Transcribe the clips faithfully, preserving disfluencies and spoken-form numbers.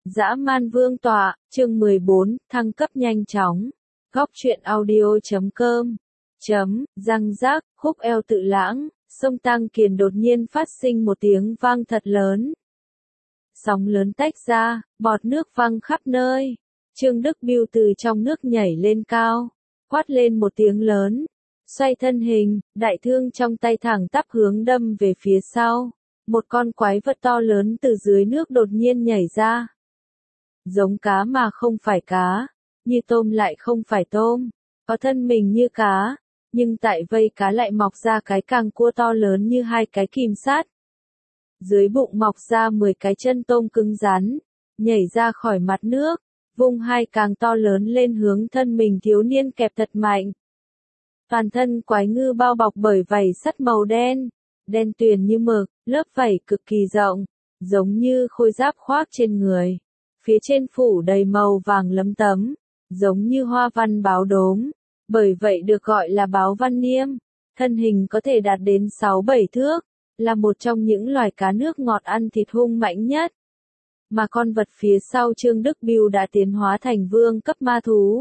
Dã man vương tọa, chương mười bốn, thăng cấp nhanh chóng. Góc truyện audio chấm com. Chấm, răng rác, khúc eo tự lãng, sông Tăng Kiền đột nhiên phát sinh một tiếng vang thật lớn. Sóng lớn tách ra, bọt nước văng khắp nơi. Trương Đức Biêu từ trong nước nhảy lên cao, quát lên một tiếng lớn, xoay thân hình, đại thương trong tay thẳng tắp hướng đâm về phía sau. Một con quái vật to lớn từ dưới nước đột nhiên nhảy ra. Giống cá mà không phải cá, như tôm lại không phải tôm, có thân mình như cá, nhưng tại vây cá lại mọc ra cái càng cua to lớn như hai cái kìm sắt. Dưới bụng mọc ra mười cái chân tôm cứng rắn, nhảy ra khỏi mặt nước, vung hai càng to lớn lên hướng thân mình thiếu niên kẹp thật mạnh. Toàn thân quái ngư bao bọc bởi vảy sắt màu đen, đen tuyền như mực, lớp vảy cực kỳ rộng, giống như khôi giáp khoác trên người. Phía trên phủ đầy màu vàng lấm tấm, giống như hoa văn báo đốm, bởi vậy được gọi là báo văn niêm. Thân hình có thể đạt đến sáu bảy thước, là một trong những loài cá nước ngọt ăn thịt hung mạnh nhất. Mà con vật phía sau Trương Đức Biêu đã tiến hóa thành vương cấp ma thú.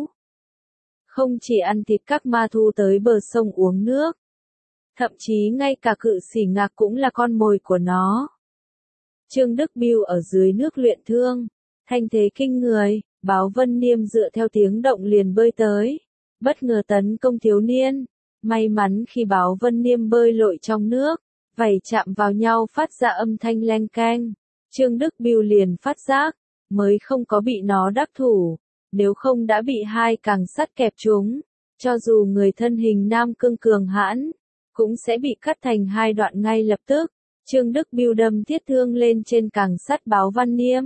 Không chỉ ăn thịt các ma thú tới bờ sông uống nước, thậm chí ngay cả cự xỉ ngạc cũng là con mồi của nó. Trương Đức Biêu ở dưới nước luyện thương, thanh thế kinh người, báo vân niêm dựa theo tiếng động liền bơi tới, bất ngờ tấn công thiếu niên. May mắn khi báo vân niêm bơi lội trong nước, vảy chạm vào nhau phát ra âm thanh leng keng. Trương Đức Biêu liền phát giác, mới không có bị nó đắc thủ, nếu không đã bị hai càng sắt kẹp chúng, cho dù người thân hình nam cương cường hãn, cũng sẽ bị cắt thành hai đoạn ngay lập tức. Trương Đức Biêu đâm thiết thương lên trên càng sắt báo văn niêm.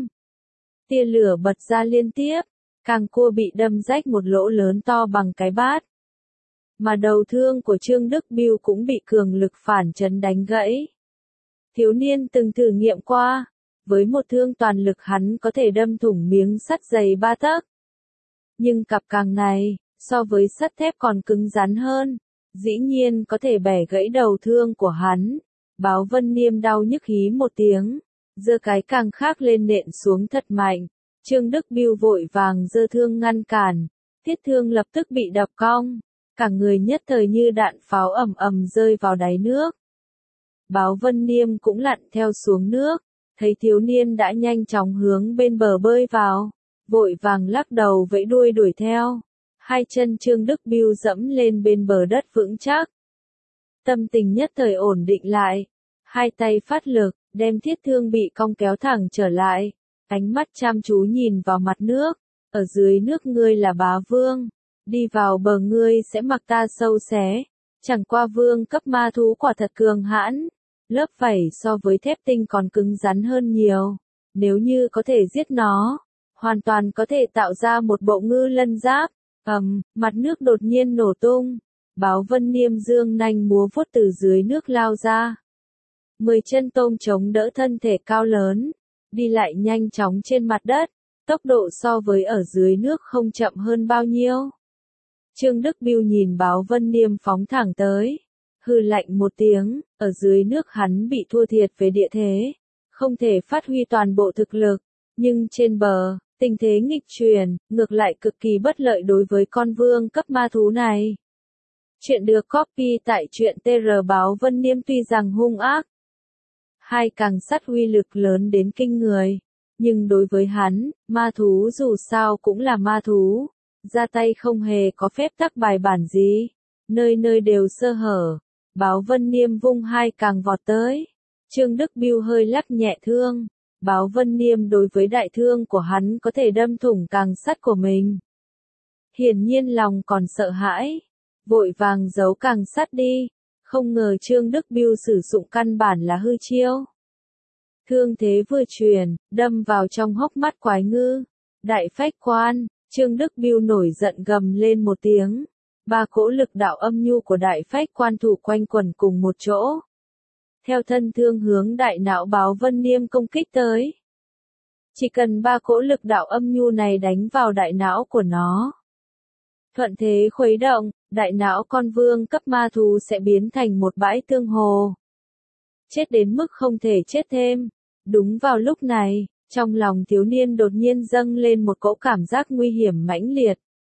Tia lửa bật ra liên tiếp, càng cua bị đâm rách một lỗ lớn to bằng cái bát. Mà đầu thương của Trương Đức Biêu cũng bị cường lực phản chấn đánh gãy. Thiếu niên từng thử nghiệm qua, với một thương toàn lực hắn có thể đâm thủng miếng sắt dày ba tấc. Nhưng cặp càng này, so với sắt thép còn cứng rắn hơn, dĩ nhiên có thể bẻ gãy đầu thương của hắn. Báo vân niêm đau nhức hí một tiếng, giơ cái càng khác lên nện xuống thật mạnh. Trương Đức Biêu vội vàng giơ thương ngăn cản, thiết thương lập tức bị đập cong, cả người nhất thời như đạn pháo ầm ầm rơi vào đáy nước. Báo vân niêm cũng lặn theo xuống nước, thấy thiếu niên đã nhanh chóng hướng bên bờ bơi vào, vội vàng lắc đầu vẫy đuôi đuổi theo. Hai chân Trương Đức Biêu dẫm lên bên bờ đất vững chắc. Tâm tình nhất thời ổn định lại, hai tay phát lực, đem thiết thương bị cong kéo thẳng trở lại, ánh mắt chăm chú nhìn vào mặt nước. Ở dưới nước ngươi là bá vương, đi vào bờ ngươi sẽ mặc ta sâu xé. Chẳng qua vương cấp ma thú quả thật cường hãn, lớp vảy so với thép tinh còn cứng rắn hơn nhiều. Nếu như có thể giết nó, hoàn toàn có thể tạo ra một bộ ngư lân giáp. Ầm, mặt nước đột nhiên nổ tung, báo vân niêm dương nanh múa vuốt từ dưới nước lao ra. Mười chân tôm chống đỡ thân thể cao lớn, đi lại nhanh chóng trên mặt đất, tốc độ so với ở dưới nước không chậm hơn bao nhiêu. Trương Đức Biêu nhìn báo vân niêm phóng thẳng tới, hừ lạnh một tiếng, ở dưới nước hắn bị thua thiệt về địa thế, không thể phát huy toàn bộ thực lực, nhưng trên bờ, tình thế nghịch chuyển, ngược lại cực kỳ bất lợi đối với con vương cấp ma thú này. Chuyện được copy tại truyện tê rờ báo vân niêm tuy rằng hung ác, hai càng sắt uy lực lớn đến kinh người, nhưng đối với hắn, ma thú dù sao cũng là ma thú, ra tay không hề có phép tắc bài bản gì, nơi nơi đều sơ hở. Báo vân niêm vung hai càng vọt tới, Trương Đức Biêu hơi lắc nhẹ thương. Báo vân niêm đối với đại thương của hắn có thể đâm thủng càng sắt của mình. Hiển nhiên lòng còn sợ hãi, vội vàng giấu càng sắt đi, không ngờ Trương Đức Biêu sử dụng căn bản là hư chiêu. Thương thế vừa truyền, đâm vào trong hốc mắt quái ngư. Đại phách quan, Trương Đức Biêu nổi giận gầm lên một tiếng. Ba cỗ lực đạo âm nhu của đại phách quan thủ quanh quẩn cùng một chỗ. Theo thân thương hướng đại não báo vân niêm công kích tới. Chỉ cần ba cỗ lực đạo âm nhu này đánh vào đại não của nó, thuận thế khuấy động, đại não con vương cấp ma thú sẽ biến thành một bãi tương hồ. Chết đến mức không thể chết thêm. Đúng vào lúc này, Trong lòng thiếu niên đột nhiên dâng lên một cỗ cảm giác nguy hiểm mãnh liệt.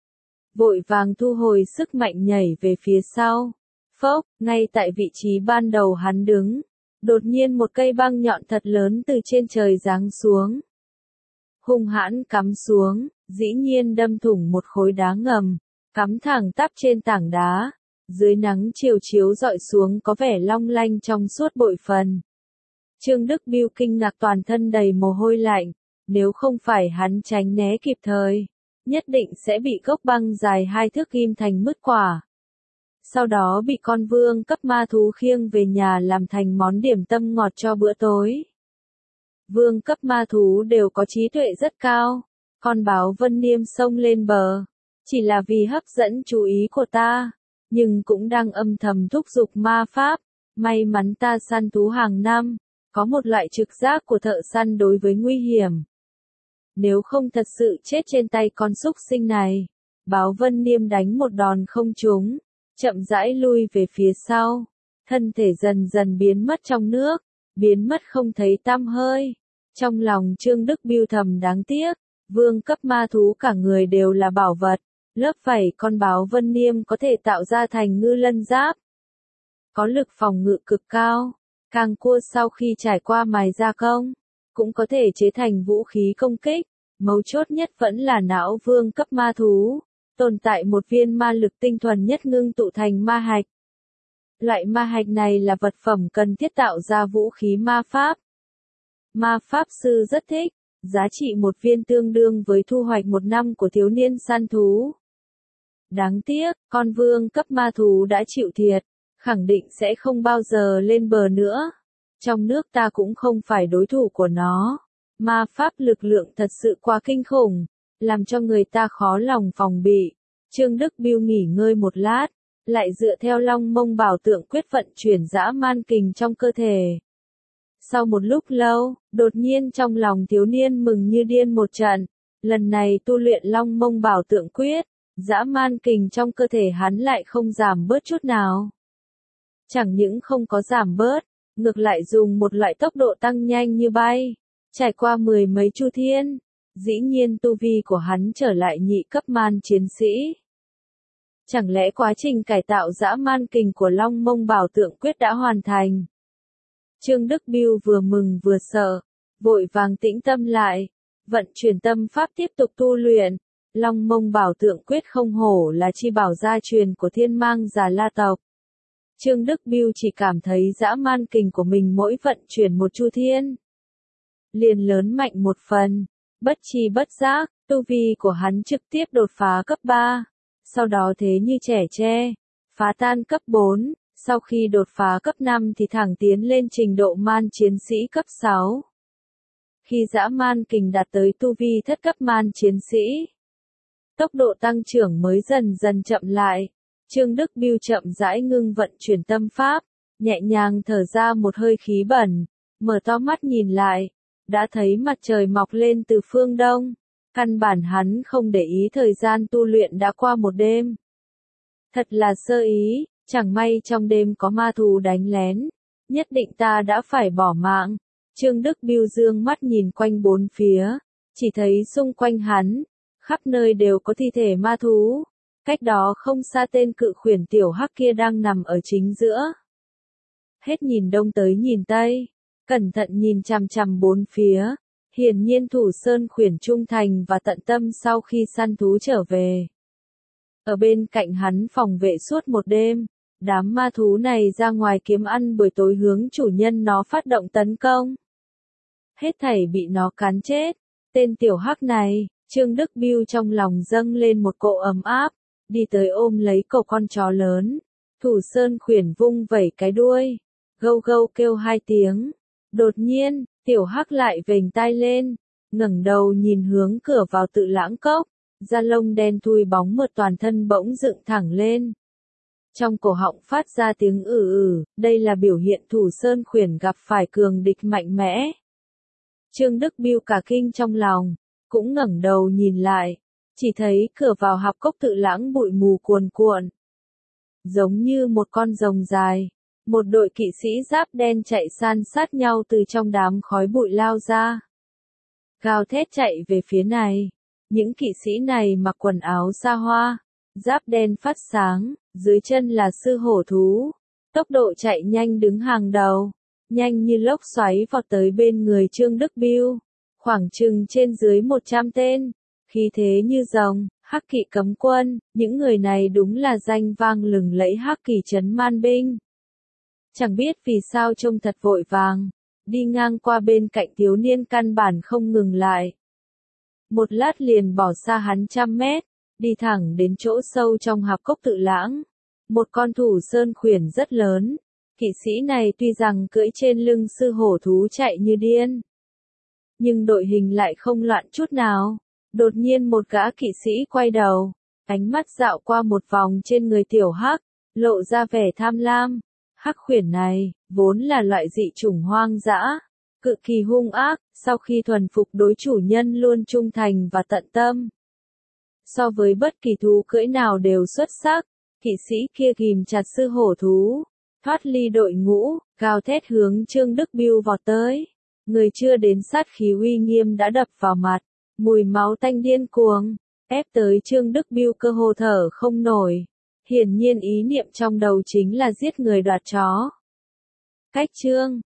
Vội vàng thu hồi sức mạnh nhảy về phía sau. Phốc, ngay tại vị trí ban đầu hắn đứng. Đột nhiên một cây băng nhọn thật lớn từ trên trời giáng xuống. Hung hãn cắm xuống, dĩ nhiên đâm thủng một khối đá ngầm, cắm thẳng tắp trên tảng đá. Dưới nắng chiều chiếu rọi xuống có vẻ long lanh trong suốt bội phần. Trương Đức Biêu kinh ngạc toàn thân đầy mồ hôi lạnh, nếu không phải hắn tránh né kịp thời, nhất định sẽ bị gốc băng dài hai thước ghim thành mứt quả. Sau đó bị con vương cấp ma thú khiêng về nhà làm thành món điểm tâm ngọt cho bữa tối. Vương cấp ma thú đều có trí tuệ rất cao, con báo Vân Niêm xông lên bờ, chỉ là vì hấp dẫn chú ý của ta, nhưng cũng đang âm thầm thúc giục ma pháp, may mắn ta săn thú hàng năm, có một loại trực giác của thợ săn đối với nguy hiểm. Nếu không thật sự chết trên tay con súc sinh này, báo Vân Niêm đánh một đòn không trúng, chậm rãi lui về phía sau, thân thể dần dần biến mất trong nước, biến mất không thấy tăm hơi. Trong lòng Trương Đức Biêu thầm đáng tiếc, vương cấp ma thú cả người đều là bảo vật, lớp vảy con báo Vân Niêm có thể tạo ra thành ngư lân giáp. Có lực phòng ngự cực cao, càng cua sau khi trải qua mài gia công, cũng có thể chế thành vũ khí công kích, mấu chốt nhất vẫn là não vương cấp ma thú, tồn tại một viên ma lực tinh thuần nhất ngưng tụ thành ma hạch. Loại ma hạch này là vật phẩm cần thiết tạo ra vũ khí ma pháp. Ma pháp sư rất thích, giá trị một viên tương đương với thu hoạch một năm của thiếu niên săn thú. Đáng tiếc, con vương cấp ma thú đã chịu thiệt, khẳng định sẽ không bao giờ lên bờ nữa. Trong nước ta cũng không phải đối thủ của nó. Ma pháp lực lượng thật sự quá kinh khủng, làm cho người ta khó lòng phòng bị. Trương Đức Biêu nghỉ ngơi một lát, lại dựa theo Long Mông Bảo Tượng quyết vận chuyển dã man kình trong cơ thể. Sau một lúc lâu, đột nhiên trong lòng thiếu niên mừng như điên một trận, lần này tu luyện Long Mông Bảo Tượng quyết, dã man kình trong cơ thể hắn lại không giảm bớt chút nào. Chẳng những không có giảm bớt, ngược lại dùng một loại tốc độ tăng nhanh như bay, trải qua mười mấy chu thiên, dĩ nhiên tu vi của hắn trở lại nhị cấp man chiến sĩ. Chẳng lẽ quá trình cải tạo dã man kình của Long Mông Bảo Tượng quyết đã hoàn thành? Trương Đức Biêu vừa mừng vừa sợ, vội vàng tĩnh tâm lại, vận chuyển tâm pháp tiếp tục tu luyện. Long Mông Bảo Tượng quyết không hổ là chi bảo gia truyền của Thiên Mang Già La tộc. Trương Đức Biêu chỉ cảm thấy dã man kình của mình mỗi vận chuyển một chu thiên, liền lớn mạnh một phần, bất chi bất giác, tu vi của hắn trực tiếp đột phá cấp ba, sau đó thế như trẻ tre, phá tan cấp bốn, sau khi đột phá cấp năm thì thẳng tiến lên trình độ man chiến sĩ cấp sáu. Khi dã man kình đạt tới tu vi thất cấp man chiến sĩ, tốc độ tăng trưởng mới dần dần chậm lại. Trương Đức Biêu chậm rãi ngưng vận chuyển tâm pháp, nhẹ nhàng thở ra một hơi khí bẩn, mở to mắt nhìn lại, đã thấy mặt trời mọc lên từ phương đông, căn bản hắn không để ý thời gian tu luyện đã qua một đêm. Thật là sơ ý, chẳng may trong đêm có ma thú đánh lén, nhất định ta đã phải bỏ mạng. Trương Đức Biêu dương mắt nhìn quanh bốn phía, chỉ thấy xung quanh hắn, khắp nơi đều có thi thể ma thú. Cách đó không xa tên cự khuyển tiểu hắc kia đang nằm ở chính giữa. Hết nhìn đông tới nhìn tây, cẩn thận nhìn chằm chằm bốn phía, hiển nhiên thủ sơn khuyển trung thành và tận tâm sau khi săn thú trở về. Ở bên cạnh hắn phòng vệ suốt một đêm, đám ma thú này ra ngoài kiếm ăn buổi tối hướng chủ nhân nó phát động tấn công. Hết thảy bị nó cắn chết, tên tiểu hắc này, Trương Đức Biêu trong lòng dâng lên một cỗ ấm áp. Đi tới ôm lấy cậu con chó lớn, thủ sơn khuyển vung vẩy cái đuôi, gâu gâu kêu hai tiếng. Đột nhiên, tiểu hắc lại vểnh tai lên, ngẩng đầu nhìn hướng cửa vào Tự Lãng Cốc, da lông đen thui bóng mượt toàn thân bỗng dựng thẳng lên. Trong cổ họng phát ra tiếng ử ử, đây là biểu hiện thủ sơn khuyển gặp phải cường địch mạnh mẽ. Trương Đức Biêu cả kinh trong lòng, cũng ngẩng đầu nhìn lại. Chỉ thấy cửa vào hạp cốc Tự Lãng bụi mù cuồn cuộn. Giống như một con rồng dài, một đội kỵ sĩ giáp đen chạy san sát nhau từ trong đám khói bụi lao ra. gào thét chạy về phía này. Những kỵ sĩ này mặc quần áo xa hoa, giáp đen phát sáng, dưới chân là sư hổ thú. Tốc độ chạy nhanh đứng hàng đầu, nhanh như lốc xoáy vọt tới bên người Trương Đức Biêu, khoảng chừng trên dưới một trăm tên, khí thế như rồng, Hắc Kỵ cấm quân, những người này đúng là danh vang lừng lẫy Hắc Kỵ trấn man binh. Chẳng biết vì sao trông thật vội vàng, đi ngang qua bên cạnh thiếu niên căn bản không ngừng lại. Một lát liền bỏ xa hắn trăm mét, đi thẳng đến chỗ sâu trong hạp cốc Tự Lãng. Một con thủ sơn khuyển rất lớn, kỵ sĩ này tuy rằng cưỡi trên lưng sư hổ thú chạy như điên, nhưng đội hình lại không loạn chút nào. Đột nhiên một gã kỵ sĩ quay đầu, ánh mắt dạo qua một vòng trên người tiểu Hắc, lộ ra vẻ tham lam. Hắc khuyển này, vốn là loại dị chủng hoang dã, cực kỳ hung ác, sau khi thuần phục đối chủ nhân luôn trung thành và tận tâm. So với bất kỳ thú cưỡi nào đều xuất sắc, kỵ sĩ kia ghim chặt sư hổ thú, thoát ly đội ngũ, gào thét hướng Trương Đức Biêu vọt tới. Người chưa đến sát khí uy nghiêm đã đập vào mặt, mùi máu tanh điên cuồng, ép tới Trương Đức Biêu cơ hồ thở không nổi. Hiển nhiên ý niệm trong đầu chính là giết người đoạt chó. Cách Trương